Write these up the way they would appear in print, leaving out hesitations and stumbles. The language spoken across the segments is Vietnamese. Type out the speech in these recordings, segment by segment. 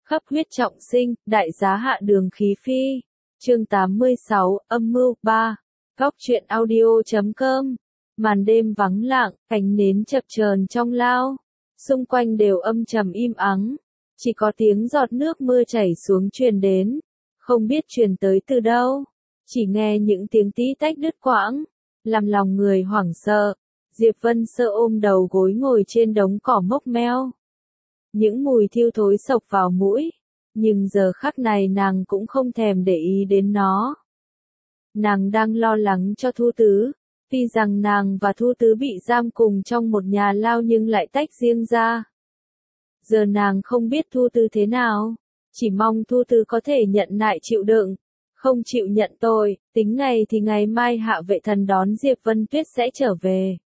Khắp huyết trọng sinh, đại giá hạ đường khí phi. Chương 86, âm mưu 3. Góc truyện audio.com. Màn đêm vắng lặng, ánh nến chập chờn trong lao. Xung quanh đều âm trầm im ắng. Chỉ có tiếng giọt nước mưa chảy xuống truyền đến. Không biết truyền tới từ đâu. Chỉ nghe những tiếng tí tách đứt quãng. Làm lòng người hoảng sợ. Diệp Vân Sơ ôm đầu gối ngồi trên đống cỏ mốc meo. Những mùi thiêu thối xộc vào mũi. Nhưng giờ khắc này nàng cũng không thèm để ý đến nó. Nàng đang lo lắng cho Thu Tứ. Tuy rằng nàng và Thu Tứ bị giam cùng trong một nhà lao nhưng lại tách riêng ra. Giờ nàng không biết Thu Tứ thế nào. Chỉ mong Thu Tứ có thể nhận nại chịu đựng. Không chịu nhận tội, tính ngày thì ngày mai Hạ Vệ Thần đón Diệp Vân Tuyết sẽ trở về.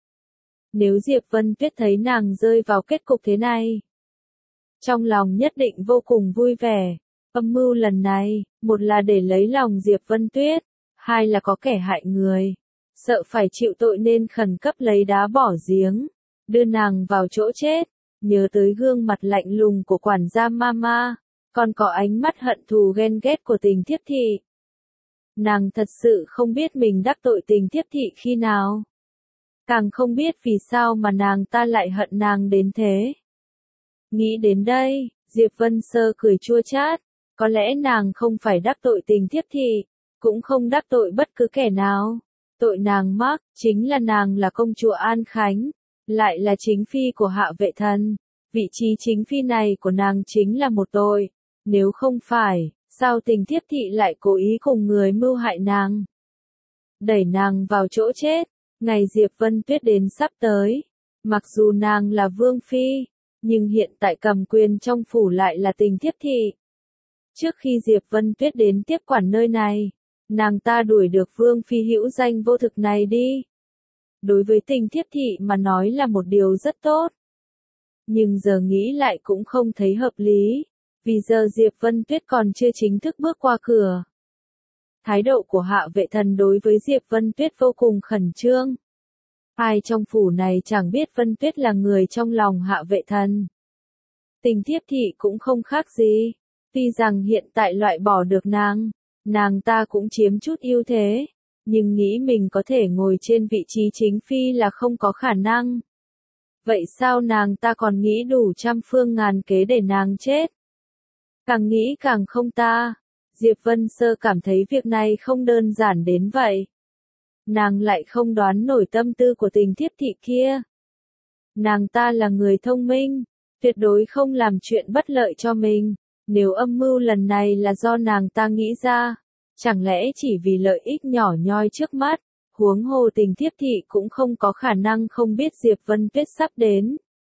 Nếu Diệp Vân Tuyết thấy nàng rơi vào kết cục thế này, trong lòng nhất định vô cùng vui vẻ. Âm mưu lần này, một là để lấy lòng Diệp Vân Tuyết, hai là có kẻ hại người. Sợ phải chịu tội nên khẩn cấp lấy đá bỏ giếng, đưa nàng vào chỗ chết. Nhớ tới gương mặt lạnh lùng của quản gia Mama, còn có ánh mắt hận thù ghen ghét của Tình Thiếp Thị. Nàng thật sự không biết mình đắc tội Tình Thiếp Thị khi nào. Càng không biết vì sao mà nàng ta lại hận nàng đến thế. Nghĩ đến đây, Diệp Vân Sơ cười chua chát. Có lẽ nàng không phải đắc tội Tình Thiếp Thị, cũng không đắc tội bất cứ kẻ nào. Tội nàng mắc, chính là nàng là công chúa An Khánh, lại là chính phi của Hạ Vệ Thần. Vị trí chính phi này của nàng chính là một tội. Nếu không phải, sao Tình Thiếp Thị lại cố ý cùng người mưu hại nàng, đẩy nàng vào chỗ chết. Ngày Diệp Vân Tuyết đến sắp tới. Mặc dù nàng là vương phi, nhưng hiện tại cầm quyền trong phủ lại là Tình Thiếp Thị. Trước khi Diệp Vân Tuyết đến tiếp quản nơi này, nàng ta đuổi được vương phi hữu danh vô thực này đi. Đối với Tình Thiếp Thị mà nói là một điều rất tốt. Nhưng giờ nghĩ lại cũng không thấy hợp lý, vì giờ Diệp Vân Tuyết còn chưa chính thức bước qua cửa. Thái độ của Hạ Vệ Thần đối với Diệp Vân Tuyết vô cùng khẩn trương. Ai trong phủ này chẳng biết Vân Tuyết là người trong lòng Hạ Vệ Thần. Tình Thiếp Thị cũng không khác gì. Tuy rằng hiện tại loại bỏ được nàng ta cũng chiếm chút ưu thế. Nhưng nghĩ mình có thể ngồi trên vị trí chính phi là không có khả năng. Vậy sao nàng ta còn nghĩ đủ trăm phương ngàn kế để nàng chết? Càng nghĩ càng không ta. Diệp Vân Sơ cảm thấy việc này không đơn giản đến vậy. Nàng lại không đoán nổi tâm tư của Tình Thiếp Thị kia. Nàng ta là người thông minh, tuyệt đối không làm chuyện bất lợi cho mình. Nếu âm mưu lần này là do nàng ta nghĩ ra, chẳng lẽ chỉ vì lợi ích nhỏ nhoi trước mắt, huống hồ Tình Thiếp Thị cũng không có khả năng không biết Diệp Vân Tuyết sắp đến.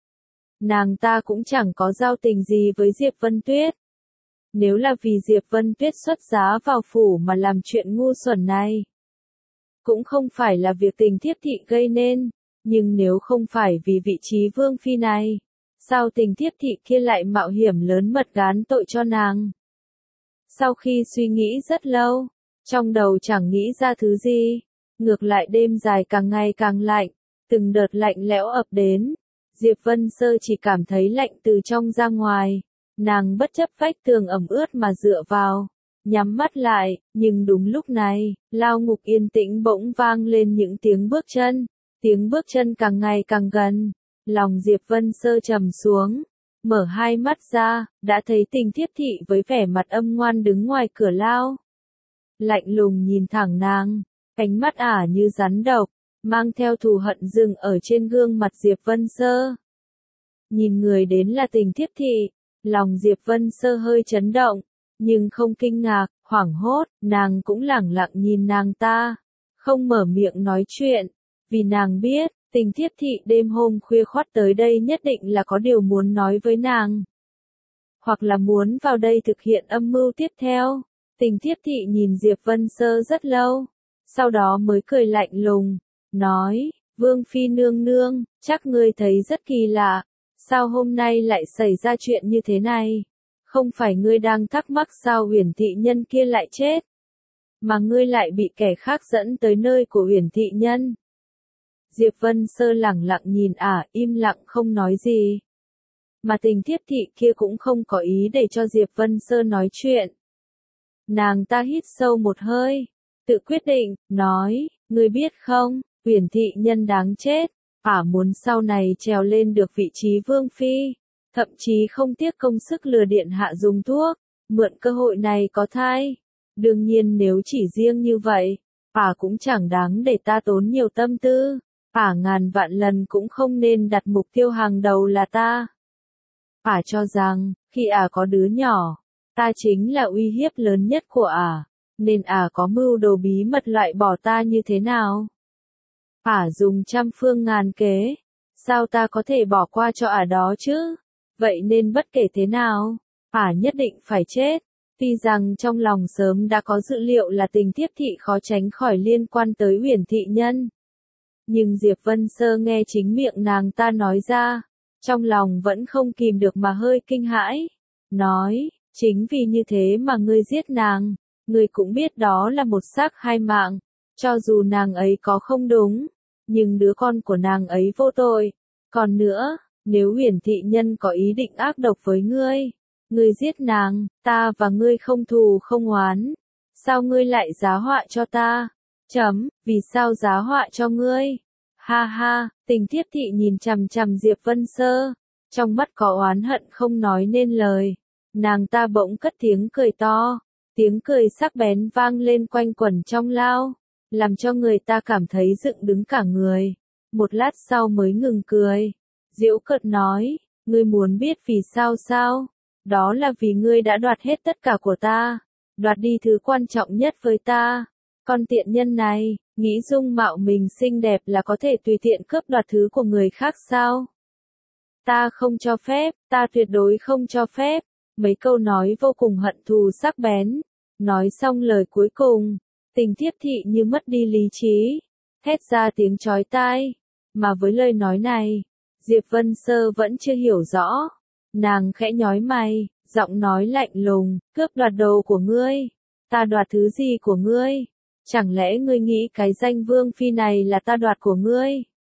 Nàng ta cũng chẳng có giao tình gì với Diệp Vân Tuyết. Nếu là vì Diệp Vân Tuyết xuất giá vào phủ mà làm chuyện ngu xuẩn này, cũng không phải là việc Tình Thiếp Thị gây nên. Nhưng nếu không phải vì vị trí vương phi này, sao Tình Thiếp Thị kia lại mạo hiểm lớn mật gán tội cho nàng? Sau khi suy nghĩ rất lâu, trong đầu chẳng nghĩ ra thứ gì. Ngược lại đêm dài càng ngày càng lạnh, từng đợt lạnh lẽo ập đến. Diệp Vân Sơ chỉ cảm thấy lạnh từ trong ra ngoài. Nàng bất chấp vách tường ẩm ướt mà dựa vào, nhắm mắt lại, nhưng đúng lúc này, lao ngục yên tĩnh bỗng vang lên những tiếng bước chân càng ngày càng gần. Lòng Diệp Vân Sơ trầm xuống, mở hai mắt ra, đã thấy Tình Thiếp Thị với vẻ mặt âm ngoan đứng ngoài cửa lao. Lạnh lùng nhìn thẳng nàng, ánh mắt ả như rắn độc, mang theo thù hận dừng ở trên gương mặt Diệp Vân Sơ. Nhìn người đến là Tình Thiếp Thị. Lòng Diệp Vân Sơ hơi chấn động, nhưng không kinh ngạc, hoảng hốt, nàng cũng lẳng lặng nhìn nàng ta, không mở miệng nói chuyện, vì nàng biết, Tình Thiếp Thị đêm hôm khuya khoắt tới đây nhất định là có điều muốn nói với nàng, hoặc là muốn vào đây thực hiện âm mưu tiếp theo. Tình Thiếp Thị nhìn Diệp Vân Sơ rất lâu, sau đó mới cười lạnh lùng, nói, Vương Phi nương nương, chắc ngươi thấy rất kỳ lạ. Sao hôm nay lại xảy ra chuyện như thế này? Không phải ngươi đang thắc mắc sao Uyển Thị Nhân kia lại chết, mà ngươi lại bị kẻ khác dẫn tới nơi của Uyển Thị Nhân. Diệp Vân Sơ lẳng lặng nhìn ả, im lặng không nói gì. mà Tình Thiếp Thị kia cũng không có ý để cho Diệp Vân Sơ nói chuyện. Nàng ta hít sâu một hơi, tự quyết định, nói, ngươi biết không, Uyển Thị Nhân đáng chết, ả muốn sau này trèo lên được vị trí vương phi, thậm chí không tiếc công sức lừa điện hạ dùng thuốc, mượn cơ hội này có thai. Đương nhiên nếu chỉ riêng như vậy, ả cũng chẳng đáng để ta tốn nhiều tâm tư, ả ngàn vạn lần cũng không nên đặt mục tiêu hàng đầu là ta. Ả cho rằng, khi ả có đứa nhỏ, ta chính là uy hiếp lớn nhất của ả, nên ả có mưu đồ bí mật loại bỏ ta như thế nào. Ả dùng trăm phương ngàn kế, sao ta có thể bỏ qua cho ả đó chứ? Vậy nên bất kể thế nào, ả nhất định phải chết. Tuy rằng trong lòng sớm đã có dự liệu là Tình Thiếp Thị khó tránh khỏi liên quan tới Uyển Thị Nhân. Nhưng Diệp Vân Sơ nghe chính miệng nàng ta nói ra, trong lòng vẫn không kìm được mà hơi kinh hãi. Nói, chính vì như thế mà ngươi giết nàng, ngươi cũng biết đó là một xác hai mạng, cho dù nàng ấy có không đúng, nhưng đứa con của nàng ấy vô tội. Còn nữa, nếu Uyển Thị Nhân có ý định ác độc với ngươi, ngươi giết nàng, ta và ngươi không thù không oán. Sao ngươi lại giá họa cho ta? Vì sao giá họa cho ngươi? Ha ha, Tình Thiếp Thị nhìn chằm chằm Diệp Vân Sơ, trong mắt có oán hận không nói nên lời. Nàng ta bỗng cất tiếng cười to, tiếng cười sắc bén vang lên quanh quẩn trong lao, làm cho người ta cảm thấy dựng đứng cả người. Một lát sau mới ngừng cười, giễu cợt nói, ngươi muốn biết vì sao sao? Đó là vì ngươi đã đoạt hết tất cả của ta, đoạt đi thứ quan trọng nhất với ta. Con tiện nhân này, nghĩ dung mạo mình xinh đẹp là có thể tùy tiện cướp đoạt thứ của người khác sao? Ta không cho phép, ta tuyệt đối không cho phép. Mấy câu nói vô cùng hận thù sắc bén. Nói xong lời cuối cùng, Tình Thiếp Thị như mất đi lý trí, thét ra tiếng chói tai. Mà với lời nói này, Diệp Vân Sơ vẫn chưa hiểu rõ. Nàng khẽ nhói mày, giọng nói lạnh lùng, cướp đoạt đồ của ngươi. Ta đoạt thứ gì của ngươi? Chẳng lẽ ngươi nghĩ cái danh vương phi này là ta đoạt của ngươi?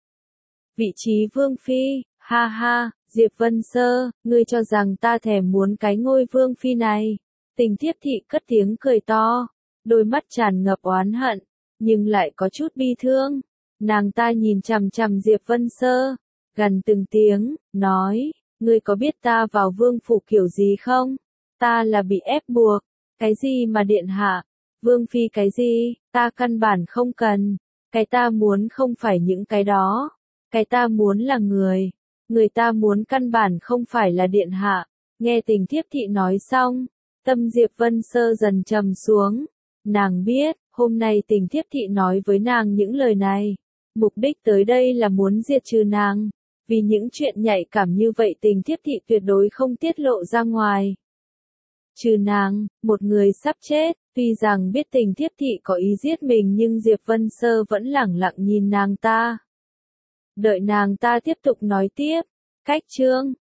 Vị trí vương phi, ha ha, Diệp Vân Sơ, ngươi cho rằng ta thèm muốn cái ngôi vương phi này. Tình Thiếp Thị cất tiếng cười to, đôi mắt tràn ngập oán hận, nhưng lại có chút bi thương. Nàng ta nhìn chằm chằm Diệp Vân Sơ, gần từng tiếng, nói, ngươi có biết ta vào vương phủ kiểu gì không? Ta là bị ép buộc. Cái gì mà điện hạ? Vương phi cái gì? Ta căn bản không cần. Cái ta muốn không phải những cái đó. Cái ta muốn là người. Người ta muốn căn bản không phải là điện hạ. Nghe Tình Thiếp Thị nói xong, tâm Diệp Vân Sơ dần trầm xuống. Nàng biết, hôm nay Tình Thiếp Thị nói với nàng những lời này. Mục đích tới đây là muốn diệt trừ nàng. Vì những chuyện nhạy cảm như vậy Tình Thiếp Thị tuyệt đối không tiết lộ ra ngoài. Trừ nàng, một người sắp chết, tuy rằng biết Tình Thiếp Thị có ý giết mình nhưng Diệp Vân Sơ vẫn lẳng lặng nhìn nàng ta. Đợi nàng ta tiếp tục nói tiếp, cách chương